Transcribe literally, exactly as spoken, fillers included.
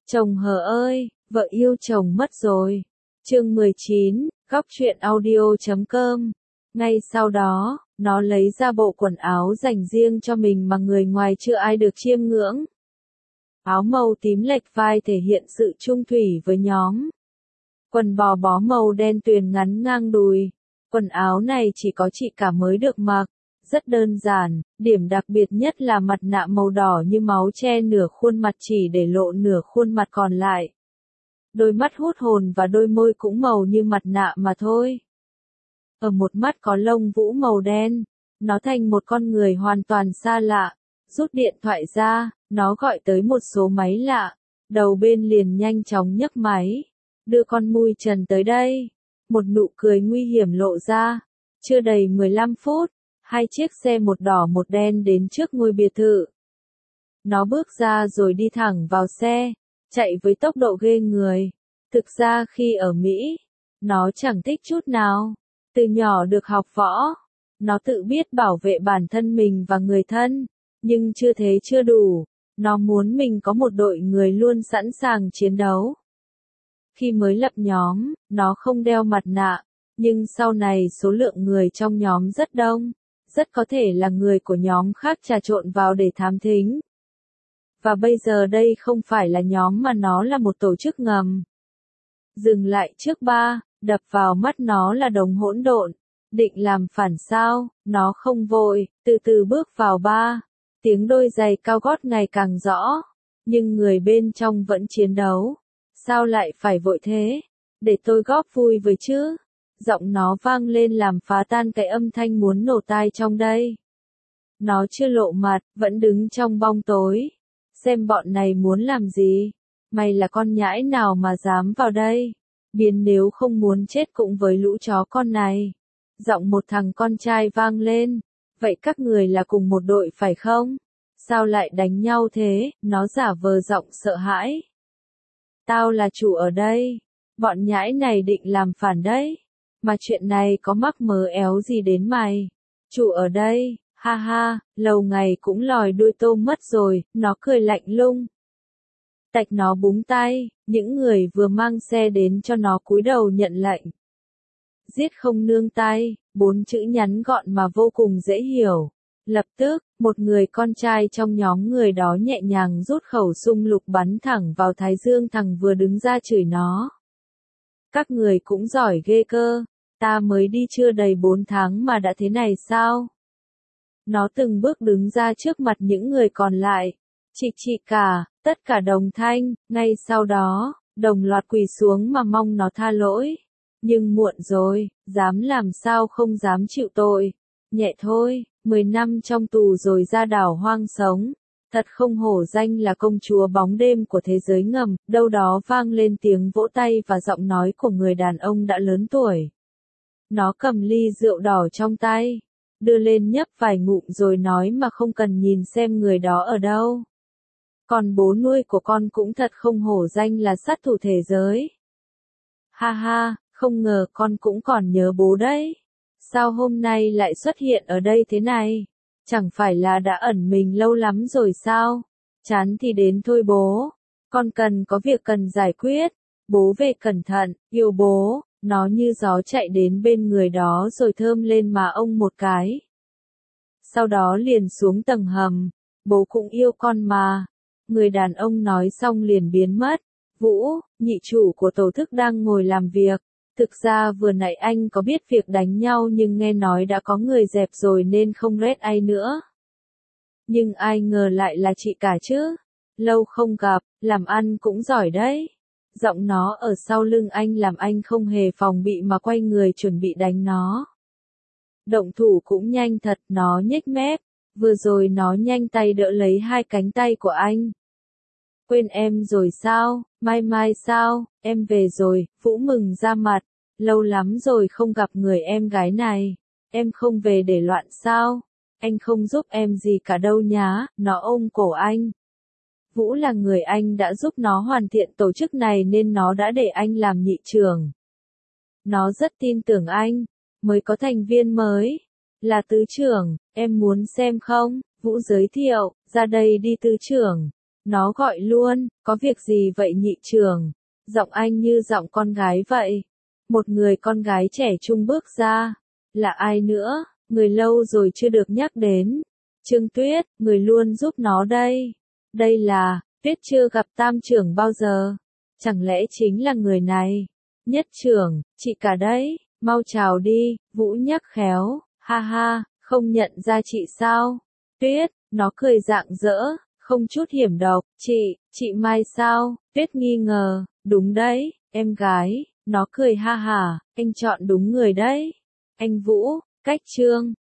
Chồng hờ ơi, vợ yêu chồng mất rồi. Chương mười chín, góc truyện audio chấm com. Ngay sau đó, nó lấy ra bộ quần áo dành riêng cho mình mà người ngoài chưa ai được chiêm ngưỡng. Áo màu tím lệch vai thể hiện sự trung thủy với nhóm. Quần bò bó màu đen tuyền ngắn ngang đùi. Quần áo này chỉ có chị cả mới được mặc. Rất đơn giản, điểm đặc biệt nhất là mặt nạ màu đỏ như máu che nửa khuôn mặt chỉ để lộ nửa khuôn mặt còn lại. Đôi mắt hút hồn và đôi môi cũng màu như mặt nạ mà thôi. Ở một mắt có lông vũ màu đen, nó thành một con người hoàn toàn xa lạ. Rút điện thoại ra, nó gọi tới một số máy lạ. Đầu bên liền nhanh chóng nhấc máy. Đưa con mui trần tới đây. Một nụ cười nguy hiểm lộ ra. Chưa đầy mười lăm phút. Hai chiếc xe một đỏ một đen đến trước ngôi biệt thự. Nó bước ra rồi đi thẳng vào xe, chạy với tốc độ ghê người. Thực ra khi ở Mỹ, nó chẳng thích chút nào. Từ nhỏ được học võ, nó tự biết bảo vệ bản thân mình và người thân, nhưng chưa thế chưa đủ. Nó muốn mình có một đội người luôn sẵn sàng chiến đấu. Khi mới lập nhóm, nó không đeo mặt nạ, nhưng sau này số lượng người trong nhóm rất đông. Rất có thể là người của nhóm khác trà trộn vào để thám thính. Và bây giờ đây không phải là nhóm mà nó là một tổ chức ngầm. Dừng lại trước ba, đập vào mắt nó là đống hỗn độn. Định làm phản sao, nó không vội, từ từ bước vào ba. Tiếng đôi giày cao gót ngày càng rõ. Nhưng người bên trong vẫn chiến đấu. Sao lại phải vội thế? Để tôi góp vui với chứ. Giọng nó vang lên làm phá tan cái âm thanh muốn nổ tai trong đây. Nó chưa lộ mặt, vẫn đứng trong bóng tối. Xem bọn này muốn làm gì? Mày là con nhãi nào mà dám vào đây? Biến nếu không muốn chết cũng với lũ chó con này. Giọng một thằng con trai vang lên. Vậy các người là cùng một đội phải không? Sao lại đánh nhau thế? Nó giả vờ giọng sợ hãi. Tao là chủ ở đây. Bọn nhãi này định làm phản đấy. Mà chuyện này có mắc mớ éo gì đến mày? Chủ ở đây, ha ha, lâu ngày cũng lòi đuôi tôm mất rồi, nó cười lạnh lùng. Tạch nó búng tay, những người vừa mang xe đến cho nó cúi đầu nhận lệnh. Giết không nương tay, bốn chữ nhắn gọn mà vô cùng dễ hiểu. Lập tức, một người con trai trong nhóm người đó nhẹ nhàng rút khẩu súng lục bắn thẳng vào thái dương thằng vừa đứng ra chửi nó. Các người cũng giỏi ghê cơ. Ta mới đi chưa đầy bốn tháng mà đã thế này sao? Nó từng bước đứng ra trước mặt những người còn lại. Chị chị cả, tất cả đồng thanh, ngay sau đó, đồng loạt quỳ xuống mà mong nó tha lỗi. Nhưng muộn rồi, dám làm sao không dám chịu tội. Nhẹ thôi, mười năm trong tù rồi ra đảo hoang sống. Thật không hổ danh là công chúa bóng đêm của thế giới ngầm, đâu đó vang lên tiếng vỗ tay và giọng nói của người đàn ông đã lớn tuổi. Nó cầm ly rượu đỏ trong tay, đưa lên nhấp vài ngụm rồi nói mà không cần nhìn xem người đó ở đâu. Còn bố nuôi của con cũng thật không hổ danh là sát thủ thế giới. Ha ha, không ngờ con cũng còn nhớ bố đấy. Sao hôm nay lại xuất hiện ở đây thế này? Chẳng phải là đã ẩn mình lâu lắm rồi sao? Chán thì đến thôi bố. Con cần có việc cần giải quyết. Bố về cẩn thận, yêu bố. Nó như gió chạy đến bên người đó rồi thơm lên má ông một cái. Sau đó liền xuống tầng hầm. Bố cũng yêu con mà. Người đàn ông nói xong liền biến mất. Vũ, nhị chủ của tổ thức đang ngồi làm việc. Thực ra vừa nãy anh có biết việc đánh nhau nhưng nghe nói đã có người dẹp rồi nên không rét ai nữa. Nhưng ai ngờ lại là chị cả chứ. Lâu không gặp, làm ăn cũng giỏi đấy. Giọng nó ở sau lưng anh làm anh không hề phòng bị mà quay người chuẩn bị đánh nó. Động thủ cũng nhanh thật, nó nhếch mép. Vừa rồi nó nhanh tay đỡ lấy hai cánh tay của anh. Quên em rồi sao, mai mai sao, em về rồi, Vũ mừng ra mặt. Lâu lắm rồi không gặp người em gái này. Em không về để loạn sao? Anh không giúp em gì cả đâu nhá, nó ôm cổ anh. Vũ là người anh đã giúp nó hoàn thiện tổ chức này nên nó đã để anh làm nhị trưởng. Nó rất tin tưởng anh, mới có thành viên mới. Là tứ trưởng, em muốn xem không? Vũ giới thiệu, ra đây đi tứ trưởng. Nó gọi luôn, có việc gì vậy nhị trưởng? Giọng anh như giọng con gái vậy. Một người con gái trẻ trung bước ra. Là ai nữa, người lâu rồi chưa được nhắc đến. Trương Tuyết, người luôn giúp nó đây. Đây là, Tuyết chưa gặp tam trưởng bao giờ. Chẳng lẽ chính là người này? Nhất trưởng, chị cả đấy, mau chào đi, Vũ nhắc khéo, ha ha, không nhận ra chị sao? Tuyết, nó cười rạng rỡ, không chút hiểm độc, chị, chị Mai sao? Tuyết nghi ngờ, đúng đấy, em gái, nó cười ha hả, anh chọn đúng người đấy. Anh Vũ, cách Trương